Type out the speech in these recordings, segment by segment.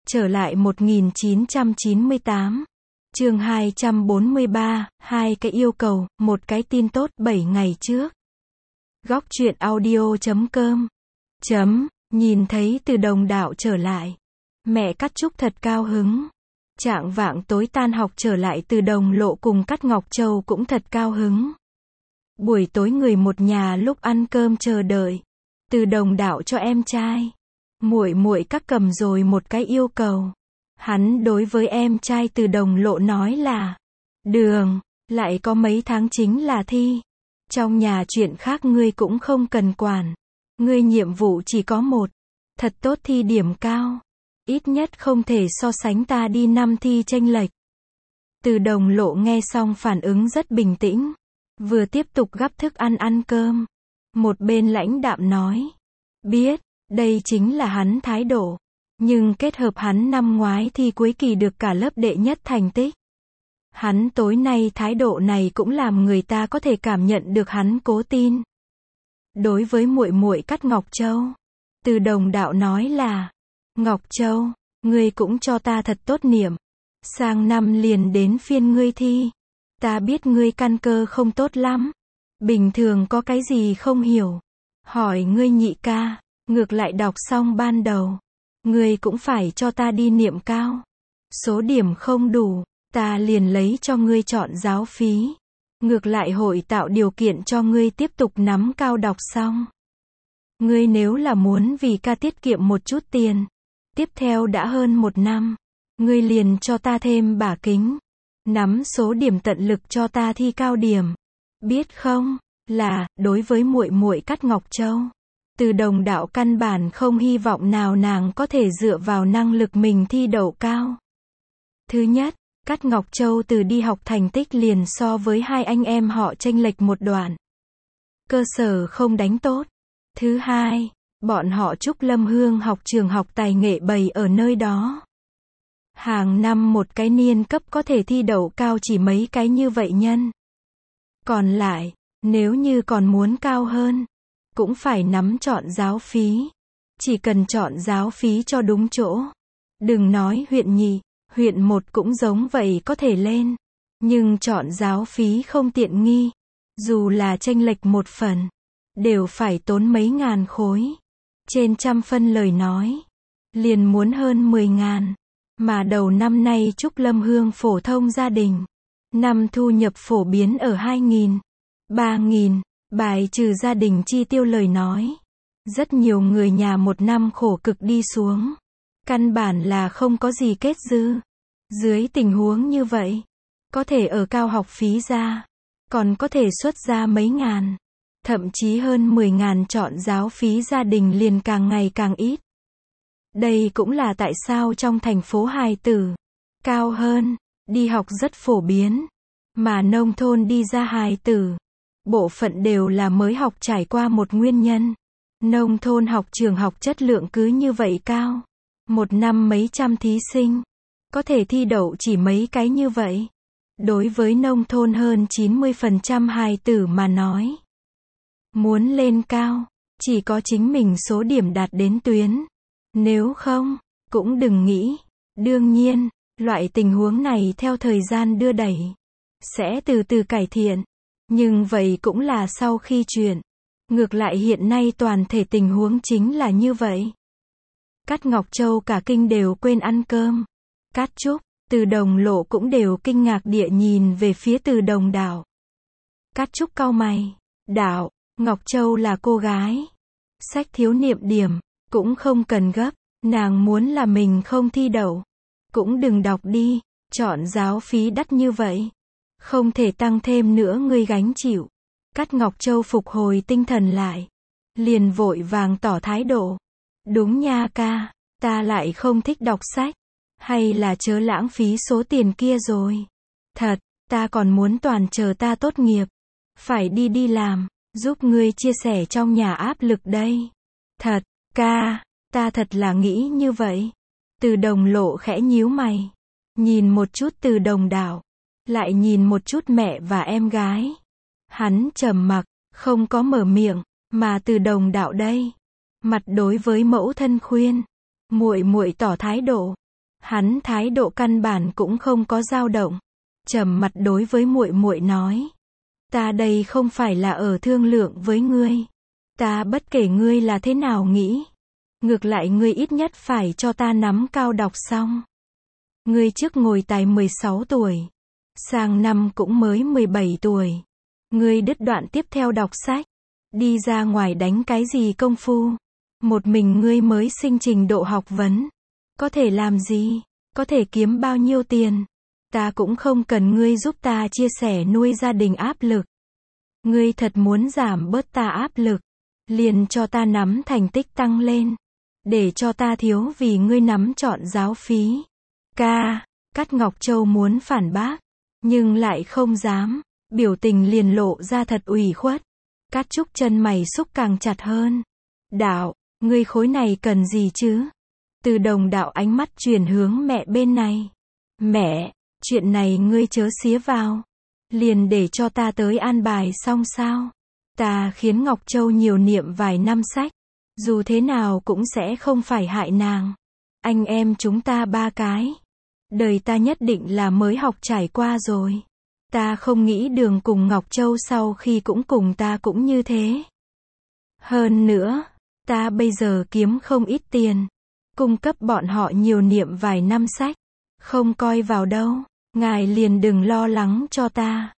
Trở lại 1998. Chương 243, hai cái yêu cầu, một cái tin tốt 7 ngày trước. Góc truyện audio.com. Nhìn thấy Từ Đồng Đạo trở lại. Mẹ Cát Trúc thật cao hứng. Chạng vạng tối tan học trở lại Từ Đồng Lộ cùng Cát Ngọc Châu cũng thật cao hứng. Buổi tối người một nhà lúc ăn cơm chờ đợi. Từ Đồng Đạo cho em trai. Muội Cát cầm rồi một cái yêu cầu. Hắn đối với em trai Từ Đồng Lộ nói là, Đường, lại có mấy tháng chính là thi. Trong nhà chuyện khác ngươi cũng không cần quản. Ngươi nhiệm vụ chỉ có một. Thật tốt thi điểm cao. Ít nhất không thể so sánh ta đi năm thi chênh lệch. Từ Đồng Lộ nghe xong phản ứng rất bình tĩnh. Vừa tiếp tục gắp thức ăn cơm. Một bên lãnh đạm nói. Biết, đây chính là hắn thái độ. Nhưng kết hợp hắn năm ngoái thi cuối kỳ được cả lớp đệ nhất thành tích. Hắn tối nay thái độ này cũng làm người ta có thể cảm nhận được hắn cố tin. Đối với muội Cát Ngọc Châu, Từ Đồng Đạo nói là, Ngọc Châu, ngươi cũng cho ta thật tốt niệm. Sang năm liền đến phiên ngươi thi. Ta biết ngươi căn cơ không tốt lắm. Bình thường có cái gì không hiểu. Hỏi ngươi nhị ca, ngược lại đọc xong ban đầu. Ngươi cũng phải cho ta đi niệm cao. Số điểm không đủ, ta liền lấy cho ngươi chọn giáo phí. Ngược lại hội tạo điều kiện cho ngươi tiếp tục nắm cao đọc xong. Ngươi nếu là muốn vì ca tiết kiệm một chút tiền. Tiếp theo đã hơn 1 năm. Ngươi liền cho ta thêm bả kính. Nắm số điểm tận lực cho ta thi cao điểm. Biết không, là, đối với muội Cát Ngọc Châu. Từ Đồng Đạo căn bản không hy vọng nào nàng có thể dựa vào năng lực mình thi đậu cao. Thứ nhất, Cát Ngọc Châu từ đi học thành tích liền so với hai anh em họ chênh lệch một đoạn. Cơ sở không đánh tốt. Thứ hai, bọn họ Trúc Lâm Hương học trường học tài nghệ bày ở nơi đó. Hàng năm một cái niên cấp có thể thi đậu cao chỉ mấy cái như vậy nhân. Còn lại, nếu như còn muốn cao hơn, cũng phải nắm chọn giáo phí. Chỉ cần chọn giáo phí cho đúng chỗ. Đừng nói huyện nhì, huyện 1 cũng giống vậy có thể lên. Nhưng chọn giáo phí không tiện nghi. Dù là chênh lệch một phần, đều phải tốn mấy ngàn khối. Trên 100 phân lời nói, liền muốn hơn 10.000. Mà đầu năm nay Trúc Lâm Hương phổ thông gia đình. Năm thu nhập phổ biến ở 2.000, 3.000. Bài trừ gia đình chi tiêu lời nói. Rất nhiều người nhà một năm khổ cực đi xuống. Căn bản là không có gì kết dư. Dưới tình huống như vậy, có thể ở cao học phí ra. Còn có thể xuất ra mấy ngàn. Thậm chí hơn 10.000 chọn giáo phí gia đình liền càng ngày càng ít. Đây cũng là tại sao trong thành phố hài tử cao hơn, đi học rất phổ biến. Mà nông thôn đi ra hài tử, bộ phận đều là mới học trải qua một nguyên nhân. Nông thôn học trường học chất lượng cứ như vậy cao. Một năm mấy trăm thí sinh. Có thể thi đậu chỉ mấy cái như vậy. Đối với nông thôn hơn 90% hài tử mà nói. Muốn lên cao, chỉ có chính mình số điểm đạt đến tuyến. Nếu không, cũng đừng nghĩ. Đương nhiên, loại tình huống này theo thời gian đưa đẩy, sẽ từ từ cải thiện. Nhưng vậy cũng là sau khi chuyển. Ngược lại hiện nay toàn thể tình huống chính là như vậy. Cát Ngọc Châu cả kinh đều quên ăn cơm. Cát Trúc, Từ Đồng Lộ cũng đều kinh ngạc địa nhìn về phía Từ Đồng Đạo. Cát Trúc cau mày. Đạo, Ngọc Châu là cô gái. Sách thiếu niệm điểm, cũng không cần gấp. Nàng muốn là mình không thi đậu. Cũng đừng đọc đi, chọn giáo phí đắt như vậy. Không thể tăng thêm nữa ngươi gánh chịu. Cát Ngọc Châu phục hồi tinh thần lại. Liền vội vàng tỏ thái độ. Đúng nha ca, ta lại không thích đọc sách. Hay là chớ lãng phí số tiền kia rồi. Thật, ta còn muốn toàn chờ ta tốt nghiệp. Phải đi làm, giúp ngươi chia sẻ trong nhà áp lực đây. Thật, ca, ta thật là nghĩ như vậy. Từ Đồng Lộ khẽ nhíu mày. Nhìn một chút Từ Đồng Đạo. Lại nhìn một chút mẹ và em gái. Hắn trầm mặc, không có mở miệng, mà Từ Đồng Đạo đây. Mặt đối với mẫu thân khuyên. Muội tỏ thái độ. Hắn thái độ căn bản cũng không có dao động. Trầm mặt đối với muội muội nói. Ta đây không phải là ở thương lượng với ngươi. Ta bất kể ngươi là thế nào nghĩ. Ngược lại ngươi ít nhất phải cho ta nắm cao đọc xong. Ngươi trước ngồi tài 16 tuổi. Sang năm cũng mới 17 tuổi. Ngươi đứt đoạn tiếp theo đọc sách. Đi ra ngoài đánh cái gì công phu. Một mình ngươi mới sinh trình độ học vấn. Có thể làm gì? Có thể kiếm bao nhiêu tiền? Ta cũng không cần ngươi giúp ta chia sẻ nuôi gia đình áp lực. Ngươi thật muốn giảm bớt ta áp lực. Liền cho ta nắm thành tích tăng lên. Để cho ta thiếu vì ngươi nắm trọn giáo phí. Ca, Cát Ngọc Châu muốn phản bác. Nhưng lại không dám. Biểu tình liền lộ ra thật ủy khuất. Cát Trúc chân mày xúc càng chặt hơn. Đạo, ngươi khối này cần gì chứ? Từ Đồng Đạo ánh mắt chuyển hướng mẹ bên này. Mẹ, chuyện này ngươi chớ xía vào. Liền để cho ta tới an bài xong sao? Ta khiến Ngọc Châu nhiều niệm vài năm sách. Dù thế nào cũng sẽ không phải hại nàng. Anh em chúng ta ba cái. Đời ta nhất định là mới học trải qua rồi. Ta không nghĩ Đường cùng Ngọc Châu sau khi cũng cùng ta cũng như thế. Hơn nữa, ta bây giờ kiếm không ít tiền. Cung cấp bọn họ nhiều niệm vài năm sách. Không coi vào đâu. Ngài liền đừng lo lắng cho ta.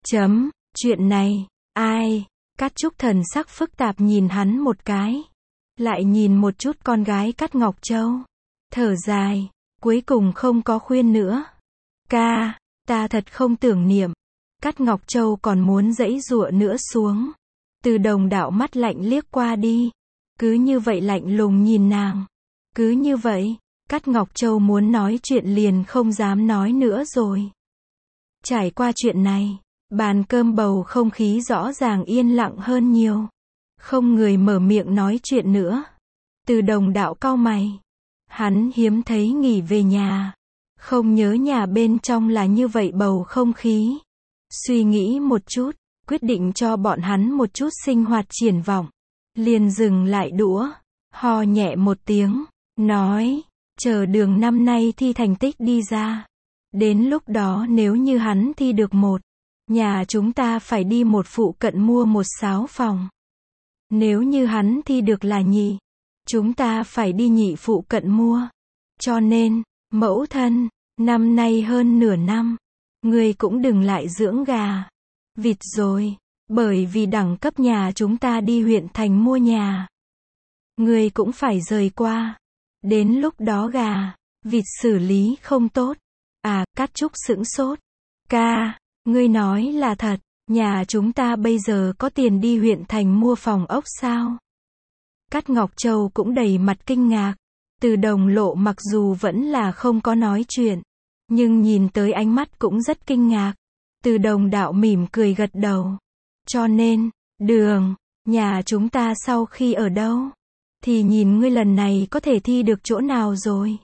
Chuyện này, ai? Cát Trúc thần sắc phức tạp nhìn hắn một cái. Lại nhìn một chút con gái Cát Ngọc Châu. Thở dài, cuối cùng không có khuyên nữa. Ca, ta thật không tưởng niệm. Cát Ngọc Châu còn muốn giãy giụa nữa xuống. Từ Đồng Đạo mắt lạnh liếc qua đi. Cứ như vậy lạnh lùng nhìn nàng. Cứ như vậy, Cát Ngọc Châu muốn nói chuyện liền không dám nói nữa rồi. Trải qua chuyện này, bàn cơm bầu không khí rõ ràng yên lặng hơn nhiều. Không người mở miệng nói chuyện nữa. Từ Đồng Đạo cau mày. Hắn hiếm thấy nghỉ về nhà. Không nhớ nhà bên trong là như vậy bầu không khí. Suy nghĩ một chút, quyết định cho bọn hắn một chút sinh hoạt triển vọng. Liền dừng lại đũa, ho nhẹ một tiếng, nói, chờ Đường năm nay thi thành tích đi ra. Đến lúc đó nếu như hắn thi được 1, nhà chúng ta phải đi một phụ cận mua một 6 phòng. Nếu như hắn thi được là 2, chúng ta phải đi nhị phụ cận mua. Cho nên, mẫu thân, năm nay hơn nửa năm, ngươi cũng đừng lại dưỡng gà, vịt rồi, bởi vì đẳng cấp nhà chúng ta đi huyện thành mua nhà. Ngươi cũng phải rời qua. Đến lúc đó gà, vịt xử lý không tốt. À, Cát Trúc sững sốt. Ca, ngươi nói là thật, nhà chúng ta bây giờ có tiền đi huyện thành mua phòng ốc sao? Cát Ngọc Châu cũng đầy mặt kinh ngạc. Từ Đồng Lộ mặc dù vẫn là không có nói chuyện, nhưng nhìn tới ánh mắt cũng rất kinh ngạc. Từ Đồng Đạo mỉm cười gật đầu. Cho nên, Đường, nhà chúng ta sau khi ở đâu? Thì nhìn ngươi lần này có thể thi được chỗ nào rồi.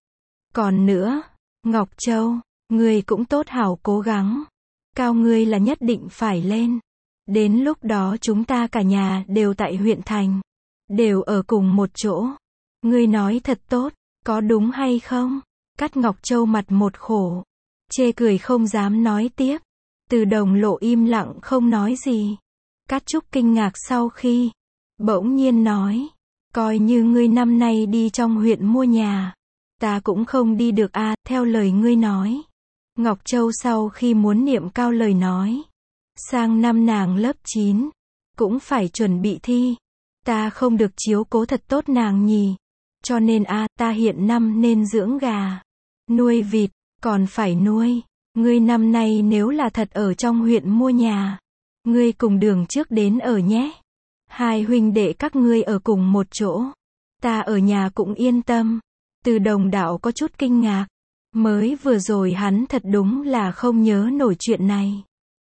Còn nữa, Ngọc Châu, ngươi cũng tốt hảo cố gắng. Cao ngươi là nhất định phải lên. Đến lúc đó chúng ta cả nhà đều tại huyện thành. Đều ở cùng một chỗ. Ngươi nói thật tốt, có đúng hay không? Cát Ngọc Châu mặt một khổ. Chê cười không dám nói tiếp. Từ Đồng Lộ im lặng không nói gì. Cát Trúc kinh ngạc sau khi bỗng nhiên nói. Coi như ngươi năm nay đi trong huyện mua nhà. Ta cũng không đi được à, theo lời ngươi nói. Ngọc Châu sau khi muốn niệm cao lời nói. Sang năm nàng lớp 9. Cũng phải chuẩn bị thi. Ta không được chiếu cố thật tốt nàng nhỉ. Cho nên ta hiện năm nên dưỡng gà. Nuôi vịt, còn phải nuôi. Ngươi năm nay nếu là thật ở trong huyện mua nhà. Ngươi cùng Đường trước đến ở nhé. 2 huynh đệ các ngươi ở cùng một chỗ. Ta ở nhà cũng yên tâm. Từ Đồng Đạo có chút kinh ngạc. Mới vừa rồi hắn thật đúng là không nhớ nổi chuyện này.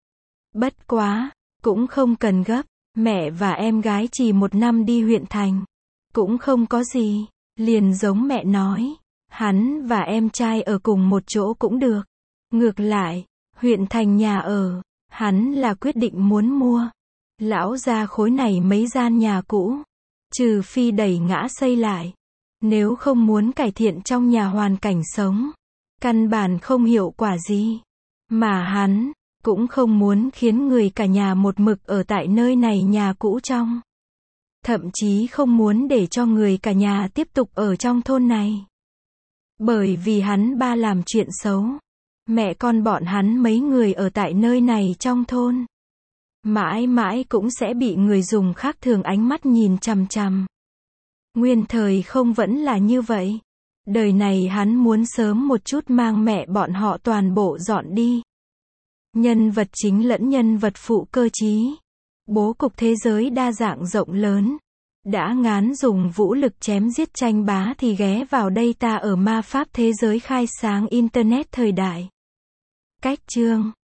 Bất quá, cũng không cần gấp. Mẹ và em gái chỉ 1 năm đi huyện thành. Cũng không có gì. Liền giống mẹ nói. Hắn và em trai ở cùng một chỗ cũng được. Ngược lại, huyện thành nhà ở, hắn là quyết định muốn mua. Lão gia khối này mấy gian nhà cũ. Trừ phi đẩy ngã xây lại. Nếu không muốn cải thiện trong nhà hoàn cảnh sống, căn bản không hiệu quả gì. Mà hắn cũng không muốn khiến người cả nhà một mực ở tại nơi này nhà cũ trong. Thậm chí không muốn để cho người cả nhà tiếp tục ở trong thôn này. Bởi vì hắn ba làm chuyện xấu. Mẹ con bọn hắn mấy người ở tại nơi này trong thôn. Mãi mãi cũng sẽ bị người dùng khác thường ánh mắt nhìn chằm chằm. Nguyên thời không vẫn là như vậy. Đời này hắn muốn sớm một chút mang mẹ bọn họ toàn bộ dọn đi. Nhân vật chính lẫn nhân vật phụ cơ trí. Bố cục thế giới đa dạng rộng lớn. Đã ngán dùng vũ lực chém giết tranh bá thì ghé vào đây ta ở ma pháp thế giới khai sáng Internet thời đại. Cách chương